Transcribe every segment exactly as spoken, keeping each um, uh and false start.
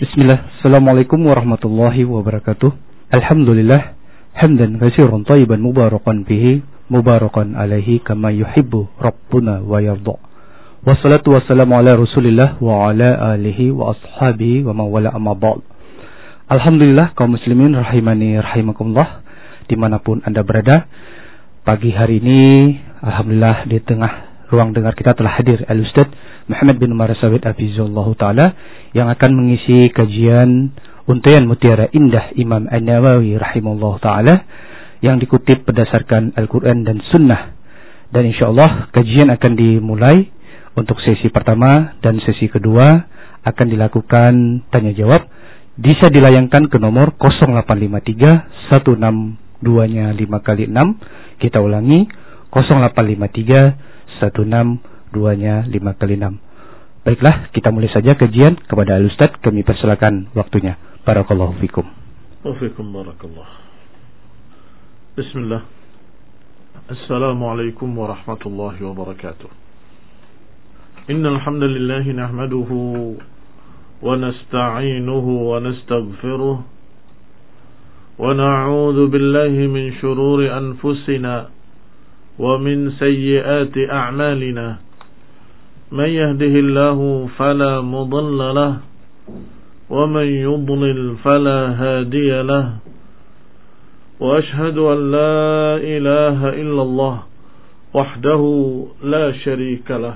Bismillah, Assalamualaikum warahmatullahi wabarakatuh. Alhamdulillah, hamdan katsiran thayyiban mubarakan bihi, mubarakan alaihi kama yuhibbu Rabbuna wa yardha. Wassalatu wassalamu ala Rasulillah wa ala alihi wa ashabihi wa mawala amma ba'd. Alhamdulillah kaum muslimin rahimani rahimakumullah, dimanapun Anda berada. Pagi hari ini alhamdulillah di tengah ruang dengar kita telah hadir Al-Ustaz Muhammad bin Umar As-Sawid hafizahullahu taala yang akan mengisi kajian Untaian Mutiara Indah Imam An-Nawawi rahimahullahu taala yang dikutip berdasarkan Al-Qur'an dan Sunnah. Dan insyaallah kajian akan dimulai. Untuk sesi pertama dan sesi kedua akan dilakukan tanya jawab. Bisa dilayangkan ke nomor nol delapan lima tiga satu enam dua nya lima kali enam. Kita ulangi nol delapan lima tiga satu enam dua nya lima kali enam. Baiklah, kita mulai saja kajian. Kepada Al-Ustaz kami persilakan waktunya. Barakallahu fikum. Wa fikum barakallah. Bismillah. Assalamualaikum warahmatullahi wabarakatuh. Innal hamdalillah nahmaduhu wa nasta'inuhu wa nastaghfiruh wa na'udzu billahi min shururi anfusina ومن سيئات أعمالنا من يهده الله فلا مضل له ومن يضلل فلا هادي له وأشهد أن لا إله إلا الله وحده لا شريك له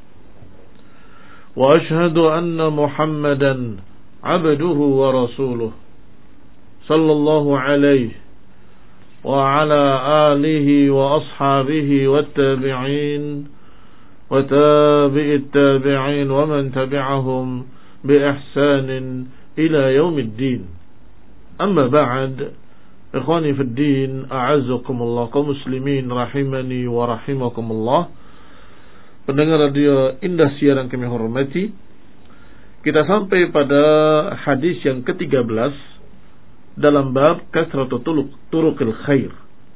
وأشهد أن محمدا عبده ورسوله صلى الله عليه وعلى آله وأصحابه والتابعين وتابع التابعين ومن تبعهم بإحسان إلى يوم الدين. أما بعد، إخواني في الدين، أعزكم الله كمسلمين rahimani wa rahimakumullah. Pendengar radio Indah Siaran kami hormati, kita sampai pada hadis yang ketiga belas dalam bab kasratu turuqil khair,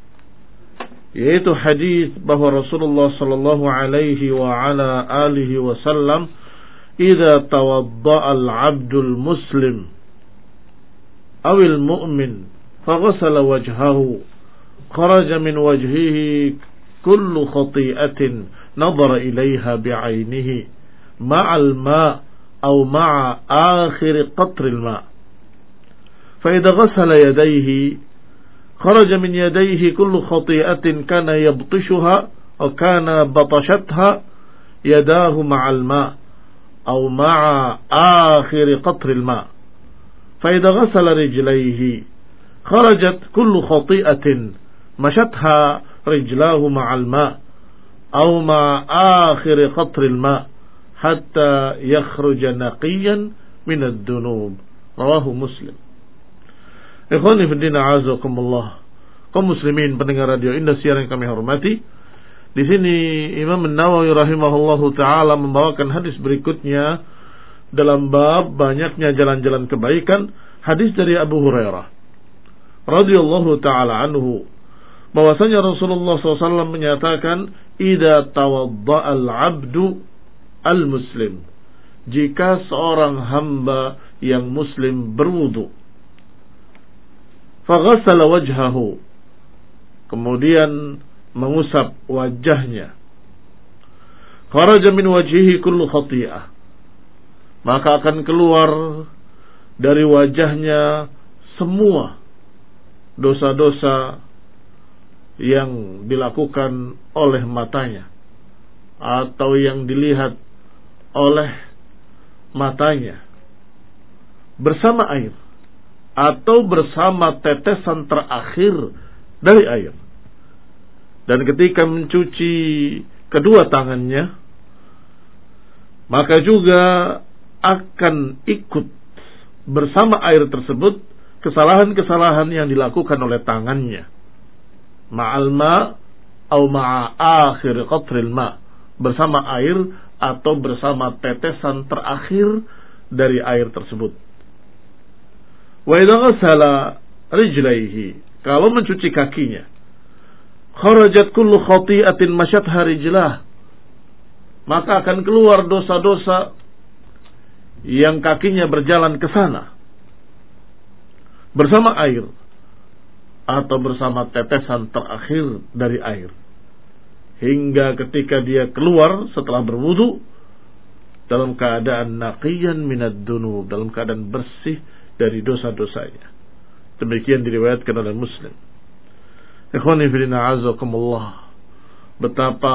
yaitu hadis bahwa Rasulullah sallallahu alaihi wa ala alihi wasallam idza tawadda'a al-'abdul muslim awil mu'min faghasala wajhahu kharaja min wajhihi kullu khati'atin nadhara ilayha bi'aynihi ma'al ma' aw ma'a akhir qatril ma'. فإذا غسل يديه خرج من يديه كل خطيئة كان يبطشها أو كان بطشتها يداه مع الماء أو مع آخر قطر الماء. فإذا غسل رجليه خرجت كل خطيئة مشتها رجلاه مع الماء أو مع آخر قطر الماء حتى يخرج نقيا من الذنوب. رواه مسلم. Ikhwani fiddin a'azakumullah, kaum muslimin pendengar radio Indah Siaran yang kami hormati. Di sini Imam An-Nawawi rahimahullahu taala membawakan hadis berikutnya dalam bab banyaknya jalan-jalan kebaikan. Hadis dari Abu Hurairah radhiyallahu taala anhu, bahwasanya Rasulullah shallallahu alaihi wasallam menyatakan, idza tawadda'a al-'abdu al-muslim, jika seorang hamba yang muslim berwudu, faghasala wajhahu, kemudian mengusap wajahnya, kharaja min wajhihi kullu khati'ah, maka akan keluar dari wajahnya semua dosa-dosa yang dilakukan oleh matanya atau yang dilihat oleh matanya bersama air atau bersama tetesan terakhir dari air. Dan ketika mencuci kedua tangannya, maka juga akan ikut bersama air tersebut kesalahan-kesalahan yang dilakukan oleh tangannya, ma'al ma' atau ma'a akhir qatril ma', bersama air atau bersama tetesan terakhir dari air tersebut. Wa idza ghasala rijlaihi, kalau mencuci kakinya, kharajat kullu khati'atin masyatha rijlah, maka akan keluar dosa-dosa yang kakinya berjalan ke sana bersama air atau bersama tetesan terakhir dari air, hingga ketika dia keluar setelah berwudu dalam keadaan naqiyan minad dunub, dalam keadaan bersih dari dosa-dosanya. Demikian diriwayatkan oleh Muslim. Ikhwani fillah azakumullah, betapa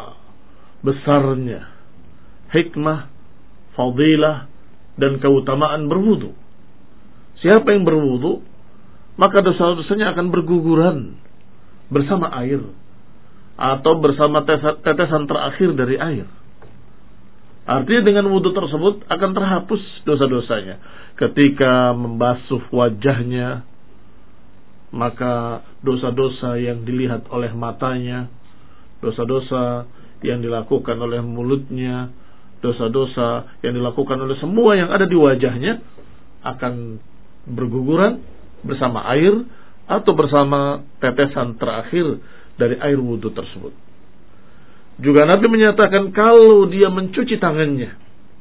besarnya hikmah, fadilah dan keutamaan berwudu. Siapa yang berwudu, maka dosa-dosanya akan berguguran bersama air atau bersama tetesan terakhir dari air. Artinya dengan wudu tersebut akan terhapus dosa-dosanya. Ketika membasuh wajahnya, maka dosa-dosa yang dilihat oleh matanya, dosa-dosa yang dilakukan oleh mulutnya, dosa-dosa yang dilakukan oleh semua yang ada di wajahnya akan berguguran bersama air atau bersama tetesan terakhir dari air wudu tersebut. Juga Nabi menyatakan kalau dia mencuci tangannya,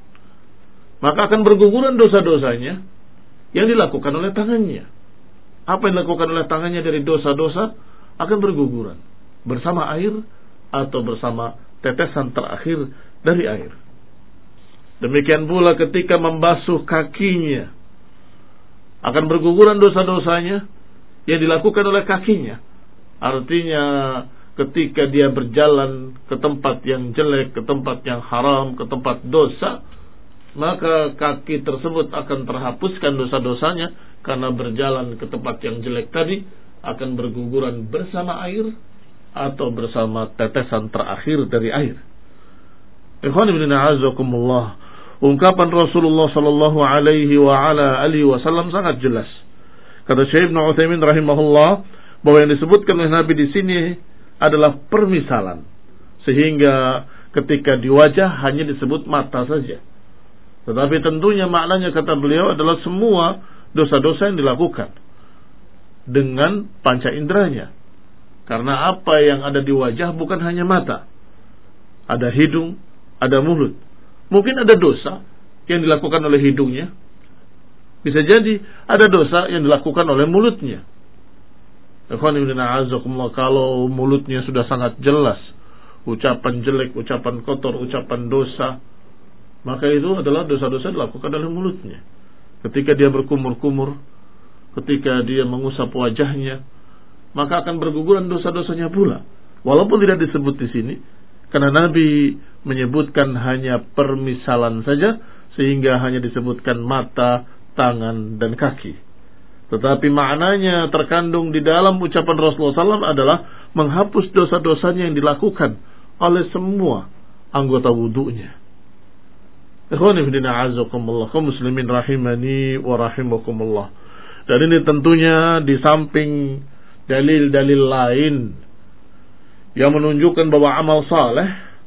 maka akan berguguran dosa-dosanya yang dilakukan oleh tangannya. Apa yang dilakukan oleh tangannya dari dosa-dosa akan berguguran bersama air atau bersama tetesan terakhir dari air. Demikian pula ketika membasuh kakinya, akan berguguran dosa-dosanya yang dilakukan oleh kakinya. Artinya ketika dia berjalan ke tempat yang jelek, ke tempat yang haram, ke tempat dosa, maka kaki tersebut akan terhapuskan dosa-dosanya karena berjalan ke tempat yang jelek tadi akan berguguran bersama air atau bersama tetesan terakhir dari air. Ikhwan ibn a'azakumullah, ungkapan Rasulullah sallallahu alaihi wa ala alihi wasallam sangat jelas. Kata Syekh Ibnu Utsaimin rahimahullah bahwa yang disebutkan oleh Nabi di sini adalah permisalan, sehingga ketika di wajah hanya disebut mata saja. Tetapi tentunya maknanya kata beliau adalah semua dosa-dosa yang dilakukan dengan panca inderanya. Karena apa yang ada di wajah bukan hanya mata, ada hidung, ada mulut. Mungkin ada dosa yang dilakukan oleh hidungnya, bisa jadi ada dosa yang dilakukan oleh mulutnya. Kalau mulutnya sudah sangat jelas, ucapan jelek, ucapan kotor, ucapan dosa, maka itu adalah dosa-dosa dilakukan oleh mulutnya. Ketika dia berkumur-kumur, ketika dia mengusap wajahnya, maka akan berguguran dosa-dosanya pula. Walaupun tidak disebut di sini, karena Nabi menyebutkan hanya permisalan saja, sehingga hanya disebutkan mata, tangan, dan kaki. Tetapi maknanya terkandung di dalam ucapan Rasulullah shallallahu alaihi wasallam adalah menghapus dosa-dosanya yang dilakukan oleh semua anggota wudunya. Ikhwani fillah a'azakumullah, kaum muslimin rahimani wa rahimakumullah. Dan ini tentunya di samping dalil-dalil lain yang menunjukkan bahwa amal saleh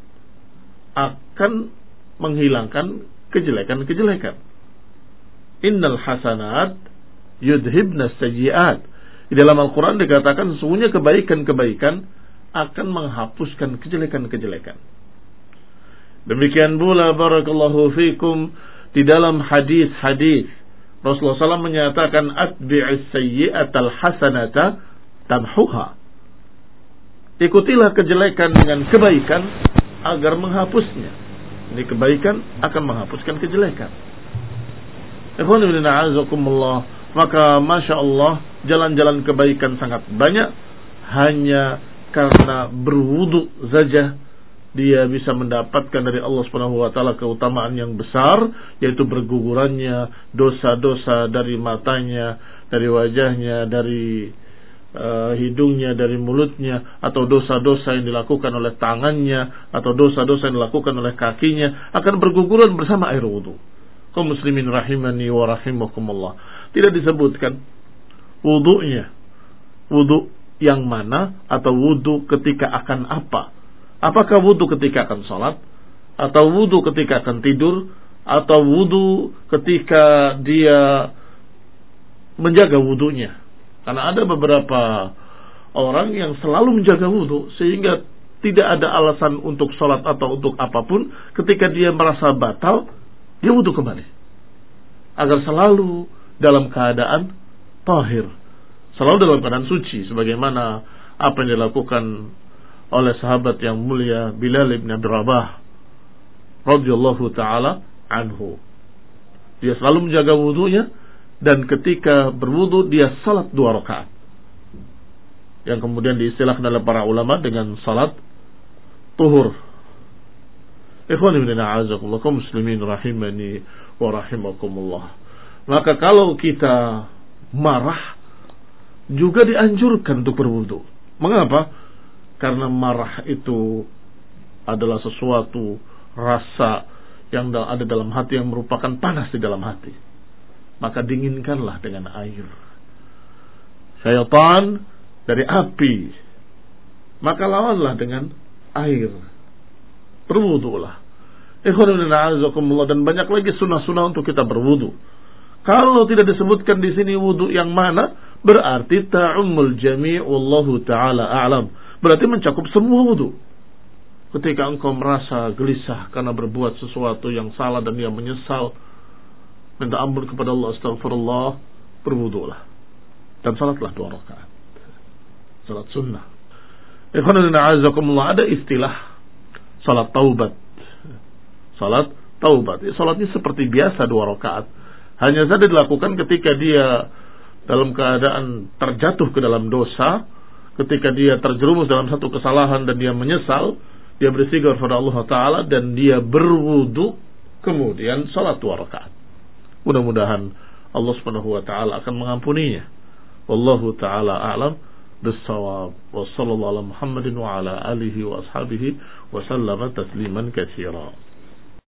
akan menghilangkan kejelekan-kejelekan. Innal hasanat yudhibna sayyi'at. Di dalam Al-Quran dikatakan sesungguhnya kebaikan-kebaikan akan menghapuskan kejelekan-kejelekan. Demikian pula barakallahu fikum di dalam hadis-hadis Rasulullah shallallahu alaihi wasallam menyatakan atbi'is sayyi'atal hasanata tamhuha. Ikutilah kejelekan dengan kebaikan agar menghapusnya. Ini kebaikan akan menghapuskan kejelekan. Ikhwan fillah a'azakumullah, maka masya Allah jalan-jalan kebaikan sangat banyak. Hanya karena berwudu saja dia bisa mendapatkan dari Allah Subhanahu wa taala keutamaan yang besar, yaitu bergugurannya dosa-dosa dari matanya, dari wajahnya, dari uh, hidungnya, dari mulutnya, atau dosa-dosa yang dilakukan oleh tangannya, atau dosa-dosa yang dilakukan oleh kakinya akan berguguran bersama air wudu. Kaum muslimin rahimani wa rahimakumullah. Tidak disebutkan wudunya, wudu yang mana atau wudu ketika akan apa. Apakah wudu ketika akan sholat, atau wudu ketika akan tidur, atau wudu ketika dia menjaga wudunya. Karena ada beberapa orang yang selalu menjaga wudu sehingga tidak ada alasan untuk sholat atau untuk apapun. Ketika dia merasa batal, dia wudu kembali. agar selalu dalam keadaan tahir, selalu dalam keadaan suci, sebagaimana apa yang dilakukan oleh sahabat yang mulia Bilal bin Abi Rabah radhiyallahu taala anhu. Dia selalu menjaga wudunya, dan ketika berwudu dia salat dua rakaat, yang kemudian diistilahkan oleh para ulama dengan salat tuhur. Ikhwan ibn a'azakumullah, kaum muslimin rahimani wa rahimakumullah. Maka kalau kita marah juga dianjurkan untuk berwudu. Mengapa? Karena marah itu adalah sesuatu rasa yang ada dalam hati, yang merupakan panas di dalam hati. Maka dinginkanlah dengan air. Syaitan dari api, maka lawanlah dengan air. Berwudulah. Dan banyak lagi sunnah-sunnah untuk kita berwudu. Kalau tidak disebutkan di sini wudu yang mana, berarti ta'ummul jami' wallahu ta'ala a'lam. Berarti mencakup semua wudu. Ketika engkau merasa gelisah karena berbuat sesuatu yang salah dan dia menyesal, minta ampun kepada Allah, astagfirullah, berwudulah. Dan salatlah dua rakaat. Salat sunnah. Ikhwanuddin a'azakumullah, ada istilah salat taubat. Salat taubat. Salatnya seperti biasa dua rakaat. Hanya saja dilakukan ketika dia dalam keadaan terjatuh ke dalam dosa, ketika dia terjerumus dalam satu kesalahan dan dia menyesal, dia beristighfar kepada Allah Ta'ala dan dia berwudu, kemudian salat dua rakaat. Mudah-mudahan Allah Subhanahu wa Ta'ala akan mengampuninya. Wallahu Ta'ala a'lam bis-shawab. Wa sallallahu ala Muhammadin wa ala alihi wa ashabihi wa sallama tasliman katsira.